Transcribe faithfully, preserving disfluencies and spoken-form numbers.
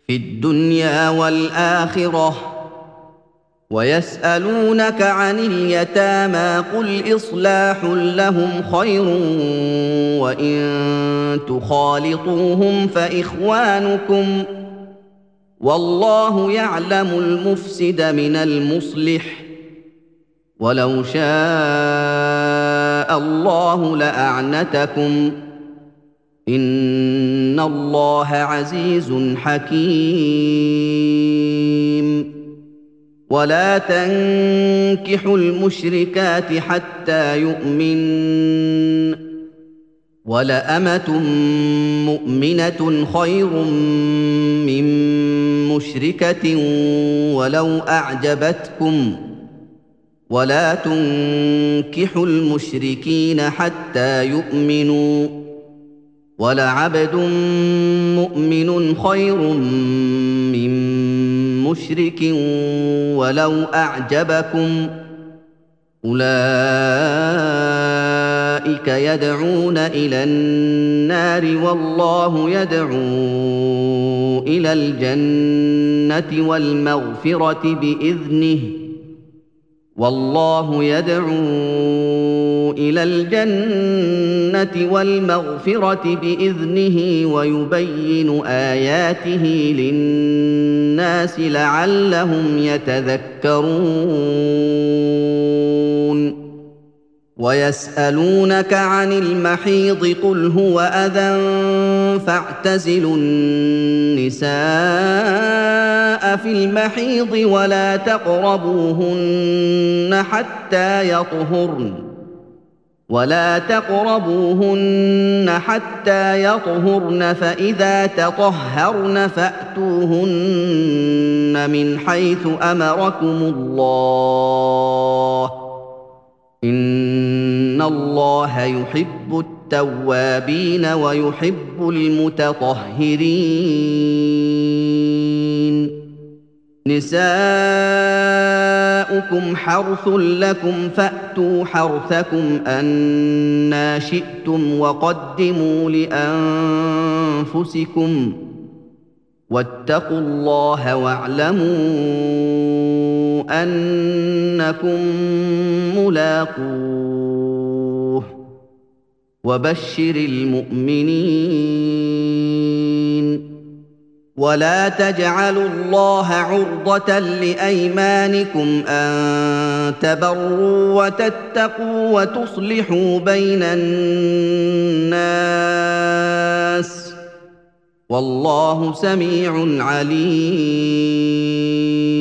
في الدنيا والآخرة. ويسألونك عن اليتامى قل إصلاح لهم خير وإن تخالطوهم فإخوانكم والله يعلم المفسد من المصلح ولو شاء الله لأعنتكم إن الله عزيز حكيم. ولا تنكحوا المشركات حتى يؤمن ولأمة مؤمنة خير من مشركة ولو أعجبتكم ولا تنكحوا المشركين حتى يؤمنوا ولعبد مؤمن خير من مشرك ولو أعجبكم أولئك يدعون إلى النار والله يدعو إلى الجنة والمغفرة بإذنه والله يدعو إلى الجنة والمغفرة بإذنه ويبين آياته للناس لعلهم يتذكرون. ويسألونك عن المحيض قل هو أذى فاعتزلوا النساء في المحيض ولا تقربوهن حتى يطهرن ولا تقربوهن حتى يطهرن فإذا تطهرن فأتوهن من حيث أمركم الله إن الله يحب التوابين ويحب المتطهرين. نساؤكم حرث لكم فأتوا حرثكم أنى شئتم وقدموا لأنفسكم واتقوا الله واعلموا أنكم ملاقوه وبشر المؤمنين. ولا تجعلوا الله عرضة لأيمانكم أن تبروا وتتقوا وتصلحوا بين الناس والله سميع عليم.